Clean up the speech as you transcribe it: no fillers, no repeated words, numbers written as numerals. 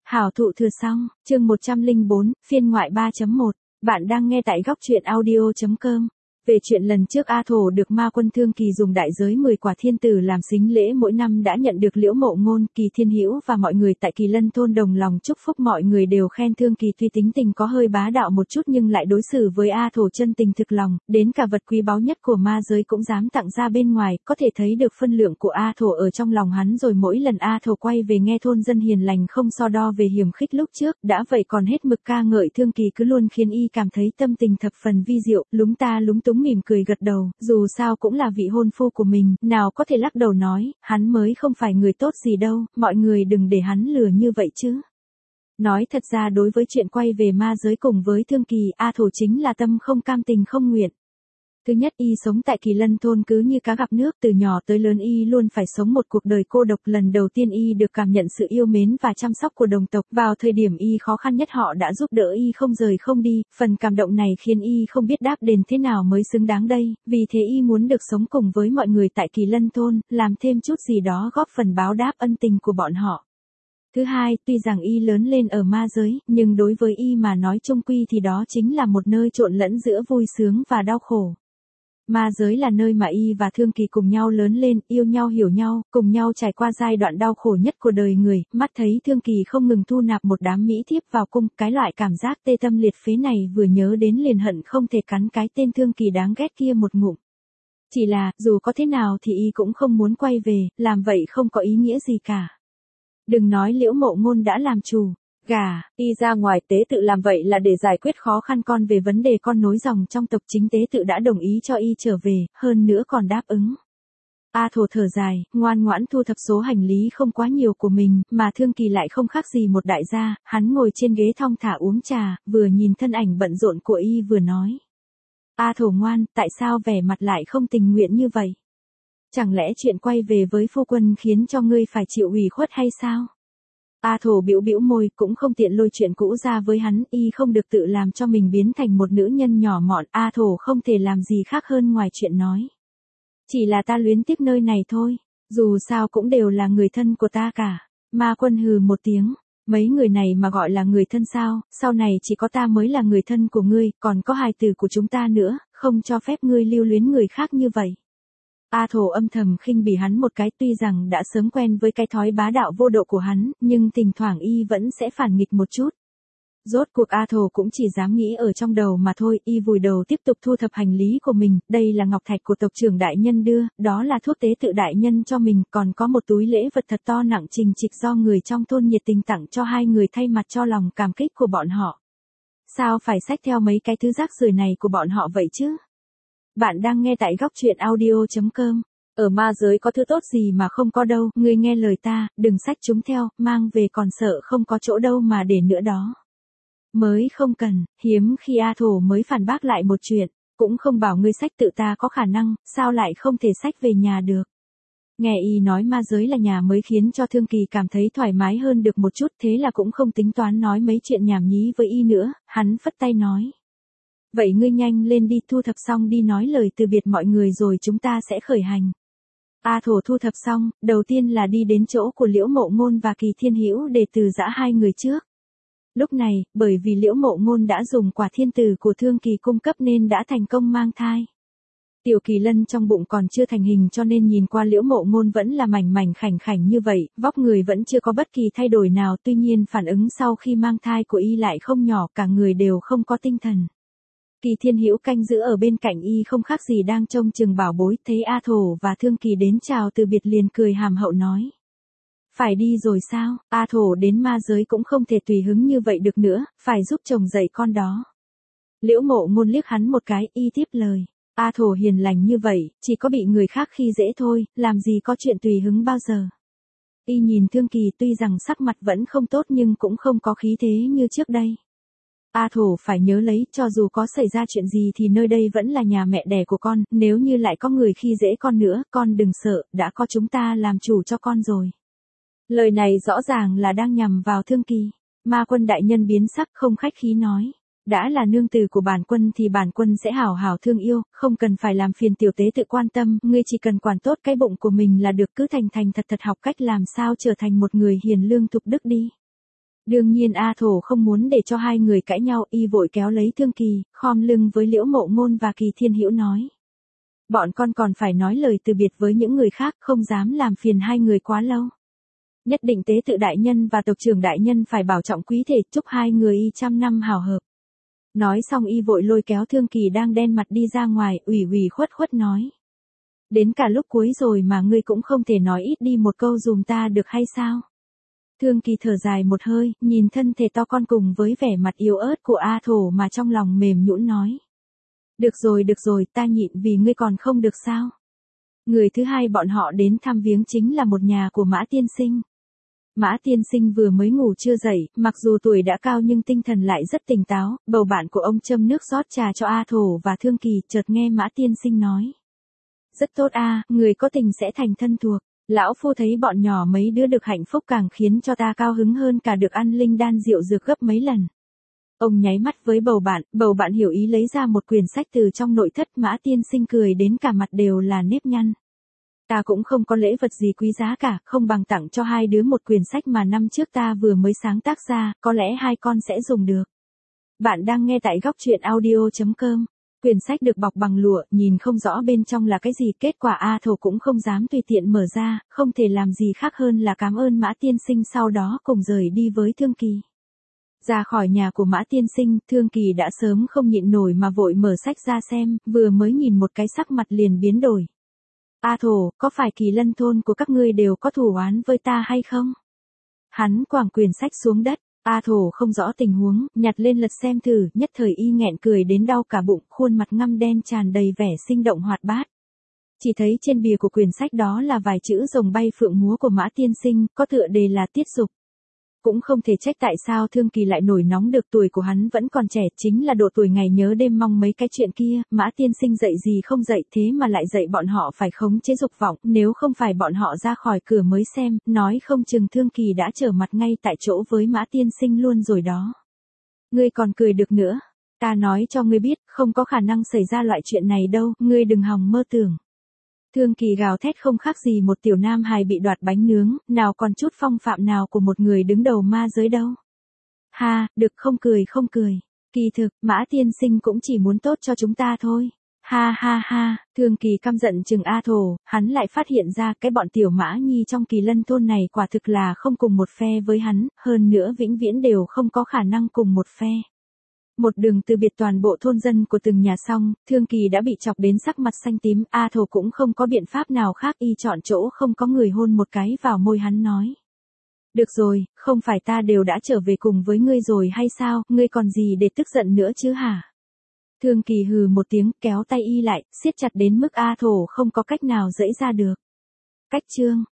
Hảo thụ thừa xong, chương 104, phiên ngoại 3.1, bạn đang nghe tại góc truyện audio.com. Về chuyện lần trước A Thổ được Ma Quân Thương Kỳ dùng đại giới 10 quả thiên tử làm sính lễ mỗi năm đã nhận được Liễu Mộ Ngôn, Kỳ Thiên Hữu và mọi người tại Kỳ Lân thôn đồng lòng chúc phúc. Mọi người đều khen Thương Kỳ tuy tính tình có hơi bá đạo một chút nhưng lại đối xử với A Thổ chân tình thực lòng, đến cả vật quý báu nhất của ma giới cũng dám tặng ra bên ngoài, có thể thấy được phân lượng của A Thổ ở trong lòng hắn rồi. Mỗi lần A Thổ quay về nghe thôn dân hiền lành không so đo về hiểm khích lúc trước, đã vậy còn hết mực ca ngợi Thương Kỳ cứ luôn khiến y cảm thấy tâm tình thập phần vi diệu, lúng ta lúng túng mỉm cười gật đầu, dù sao cũng là vị hôn phu của mình, nào có thể lắc đầu nói, hắn mới không phải người tốt gì đâu, mọi người đừng để hắn lừa như vậy chứ. Nói thật ra đối với chuyện quay về ma giới cùng với Thương Kỳ, A Thổ chính là tâm không cam tình không nguyện. Thứ nhất, y sống tại Kỳ Lân thôn cứ như cá gặp nước, từ nhỏ tới lớn y luôn phải sống một cuộc đời cô độc. Lần đầu tiên y được cảm nhận sự yêu mến và chăm sóc của đồng tộc, vào thời điểm y khó khăn nhất họ đã giúp đỡ y không rời không đi, phần cảm động này khiến y không biết đáp đền thế nào mới xứng đáng đây, vì thế y muốn được sống cùng với mọi người tại Kỳ Lân thôn, làm thêm chút gì đó góp phần báo đáp ân tình của bọn họ. Thứ hai, tuy rằng y lớn lên ở ma giới, nhưng đối với y mà nói chung quy thì đó chính là một nơi trộn lẫn giữa vui sướng và đau khổ. Ma giới là nơi mà y và Thương Kỳ cùng nhau lớn lên, yêu nhau hiểu nhau, cùng nhau trải qua giai đoạn đau khổ nhất của đời người, mắt thấy Thương Kỳ không ngừng thu nạp một đám mỹ thiếp vào cung, cái loại cảm giác tê tâm liệt phế này vừa nhớ đến liền hận không thể cắn cái tên Thương Kỳ đáng ghét kia một ngụm. Chỉ là, dù có thế nào thì y cũng không muốn quay về, làm vậy không có ý nghĩa gì cả. Đừng nói Liễu Mộ Ngôn đã làm chủ. Y ra ngoài tế tự làm vậy là để giải quyết khó khăn con về vấn đề con nối dòng trong tộc, chính tế tự đã đồng ý cho y trở về, hơn nữa còn đáp ứng. A Thổ thở dài, ngoan ngoãn thu thập số hành lý không quá nhiều của mình, mà Thương Kỳ lại không khác gì một đại gia, hắn ngồi trên ghế thong thả uống trà, vừa nhìn thân ảnh bận rộn của y vừa nói. A Thổ ngoan, tại sao vẻ mặt lại không tình nguyện như vậy? Chẳng lẽ chuyện quay về với phu quân khiến cho ngươi phải chịu ủy khuất hay sao? A Thổ bĩu bĩu môi, cũng không tiện lôi chuyện cũ ra với hắn, y không được tự làm cho mình biến thành một nữ nhân nhỏ mọn, A Thổ không thể làm gì khác hơn ngoài chuyện nói. Chỉ là ta luyến tiếc nơi này thôi, dù sao cũng đều là người thân của ta cả. Ma Quân hừ một tiếng, mấy người này mà gọi là người thân sao, sau này chỉ có ta mới là người thân của ngươi, còn có hài tử của chúng ta nữa, không cho phép ngươi lưu luyến người khác như vậy. A Thổ âm thầm khinh bỉ hắn một cái, tuy rằng đã sớm quen với cái thói bá đạo vô độ của hắn, nhưng thỉnh thoảng y vẫn sẽ phản nghịch một chút. Rốt cuộc A Thổ cũng chỉ dám nghĩ ở trong đầu mà thôi, y vùi đầu tiếp tục thu thập hành lý của mình, đây là ngọc thạch của tộc trưởng đại nhân đưa, đó là thuốc tế tự đại nhân cho mình, còn có một túi lễ vật thật to nặng trình trịch do người trong thôn nhiệt tình tặng cho hai người thay mặt cho lòng cảm kích của bọn họ. Sao phải xách theo mấy cái thứ rác rưởi này của bọn họ vậy chứ? Bạn đang nghe tại góc truyện audio.com. Ở ma giới có thứ tốt gì mà không có đâu, ngươi nghe lời ta, đừng xách chúng theo, mang về còn sợ không có chỗ đâu mà để nữa đó. Mới không cần, hiếm khi A Thổ mới phản bác lại một chuyện, cũng không bảo ngươi xách tự ta có khả năng, sao lại không thể xách về nhà được. Nghe y nói ma giới là nhà mới khiến cho Thương Kỳ cảm thấy thoải mái hơn được một chút, thế là cũng không tính toán nói mấy chuyện nhảm nhí với y nữa, hắn phất tay nói. Vậy ngươi nhanh lên đi, thu thập xong đi nói lời từ biệt mọi người rồi chúng ta sẽ khởi hành. A Thổ thu thập xong, đầu tiên là đi đến chỗ của Liễu Mộ Ngôn và Kỳ Thiên Hữu để từ giã hai người trước. Lúc này, bởi vì Liễu Mộ Ngôn đã dùng quả thiên tử của Thương Kỳ cung cấp nên đã thành công mang thai. Tiểu Kỳ Lân trong bụng còn chưa thành hình cho nên nhìn qua Liễu Mộ Ngôn vẫn là mảnh mảnh khảnh khảnh như vậy, vóc người vẫn chưa có bất kỳ thay đổi nào, tuy nhiên phản ứng sau khi mang thai của y lại không nhỏ, cả người đều không có tinh thần. Kỳ Thiên Hữu canh giữ ở bên cạnh y không khác gì đang trông chừng bảo bối, thấy A Thổ và Thương Kỳ đến chào từ biệt liền cười hàm hậu nói. Phải đi rồi sao, A Thổ đến ma giới cũng không thể tùy hứng như vậy được nữa, phải giúp chồng dạy con đó. Liễu Mộ Ngôn liếc hắn một cái, y tiếp lời. A Thổ hiền lành như vậy, chỉ có bị người khác khi dễ thôi, làm gì có chuyện tùy hứng bao giờ. Y nhìn Thương Kỳ tuy rằng sắc mặt vẫn không tốt nhưng cũng không có khí thế như trước đây. A Thổ phải nhớ lấy, cho dù có xảy ra chuyện gì thì nơi đây vẫn là nhà mẹ đẻ của con, nếu như lại có người khi dễ con nữa, con đừng sợ, đã có chúng ta làm chủ cho con rồi. Lời này rõ ràng là đang nhằm vào Thương Kỳ. Ma Quân đại nhân biến sắc không khách khí nói. Đã là nương tử của bản quân thì bản quân sẽ hảo hảo thương yêu, không cần phải làm phiền tiểu tế tự quan tâm, ngươi chỉ cần quản tốt cái bụng của mình là được, cứ thành thành thật thật học cách làm sao trở thành một người hiền lương thục đức đi. Đương nhiên A Thổ không muốn để cho hai người cãi nhau, y vội kéo lấy Thương Kỳ, khom lưng với Liễu Mộ Ngôn và Kỳ Thiên Hữu nói. Bọn con còn phải nói lời từ biệt với những người khác, không dám làm phiền hai người quá lâu. Nhất định tế tự đại nhân và tộc trưởng đại nhân phải bảo trọng quý thể, chúc hai người y trăm năm hào hợp. Nói xong y vội lôi kéo Thương Kỳ đang đen mặt đi ra ngoài, ủy khuất khuất nói. Đến cả lúc cuối rồi mà ngươi cũng không thể nói ít đi một câu dùm ta được hay sao? Thương Kỳ thở dài một hơi, nhìn thân thể to con cùng với vẻ mặt yếu ớt của A Thổ mà trong lòng mềm nhũn nói. Được rồi, ta nhịn vì ngươi còn không được sao? Người thứ hai bọn họ đến thăm viếng chính là một nhà của Mã Tiên Sinh. Mã Tiên Sinh vừa mới ngủ chưa dậy, mặc dù tuổi đã cao nhưng tinh thần lại rất tỉnh táo, bầu bạn của ông châm nước rót trà cho A Thổ và Thương Kỳ, chợt nghe Mã Tiên Sinh nói. Rất tốt a, người có tình sẽ thành thân thuộc. Lão phu thấy bọn nhỏ mấy đứa được hạnh phúc càng khiến cho ta cao hứng hơn cả được ăn linh đan rượu dược gấp mấy lần. Ông nháy mắt với bầu bạn hiểu ý lấy ra một quyển sách từ trong nội thất. Mã Tiên Sinh cười đến cả mặt đều là nếp nhăn. Ta cũng không có lễ vật gì quý giá cả, không bằng tặng cho hai đứa một quyển sách mà năm trước ta vừa mới sáng tác ra, có lẽ hai con sẽ dùng được. Bạn đang nghe tại góc truyện audio.com. Quyển sách được bọc bằng lụa, nhìn không rõ bên trong là cái gì, kết quả A Thổ cũng không dám tùy tiện mở ra, không thể làm gì khác hơn là cảm ơn Mã Tiên Sinh, sau đó cùng rời đi với Thương Kỳ. Ra khỏi nhà của Mã Tiên Sinh, Thương Kỳ đã sớm không nhịn nổi mà vội mở sách ra xem, vừa mới nhìn một cái sắc mặt liền biến đổi. A Thổ, có phải Kỳ Lân thôn của các ngươi đều có thù oán với ta hay không? Hắn quẳng quyển sách xuống đất. A Thổ không rõ tình huống, nhặt lên lật xem thử, nhất thời y nghẹn cười đến đau cả bụng, khuôn mặt ngăm đen tràn đầy vẻ sinh động hoạt bát. Chỉ thấy trên bìa của quyển sách đó là vài chữ rồng bay phượng múa của Mã Tiên Sinh, có tựa đề là tiết dục. Cũng không thể trách tại sao Thương Kỳ lại nổi nóng được, tuổi của hắn vẫn còn trẻ, chính là độ tuổi ngày nhớ đêm mong mấy cái chuyện kia. Mã Tiên Sinh dạy gì không dạy, thế mà lại dạy bọn họ phải khống chế dục vọng, nếu không phải bọn họ ra khỏi cửa mới xem, nói không chừng Thương Kỳ đã trở mặt ngay tại chỗ với Mã Tiên Sinh luôn rồi đó. Ngươi còn cười được nữa, ta nói cho ngươi biết, không có khả năng xảy ra loại chuyện này đâu, ngươi đừng hòng mơ tưởng. Thương Kỳ gào thét không khác gì một tiểu nam hài bị đoạt bánh nướng, nào còn chút phong phạm nào của một người đứng đầu ma giới đâu. Ha, được, không cười. Kỳ thực, Mã Tiên Sinh cũng chỉ muốn tốt cho chúng ta thôi. Ha, Thương Kỳ căm giận chừng A Thổ, hắn lại phát hiện ra cái bọn tiểu Mã Nhi trong Kỳ Lân thôn này quả thực là không cùng một phe với hắn, hơn nữa vĩnh viễn đều không có khả năng cùng một phe. Một đường từ biệt toàn bộ thôn dân của từng nhà xong, Thương Kỳ đã bị chọc đến sắc mặt xanh tím, A Thổ cũng không có biện pháp nào khác, y chọn chỗ không có người hôn một cái vào môi hắn nói. Được rồi, không phải ta đều đã trở về cùng với ngươi rồi hay sao, ngươi còn gì để tức giận nữa chứ hả? Thương Kỳ hừ một tiếng, kéo tay y lại, siết chặt đến mức A Thổ không có cách nào giãy ra được. Cách chương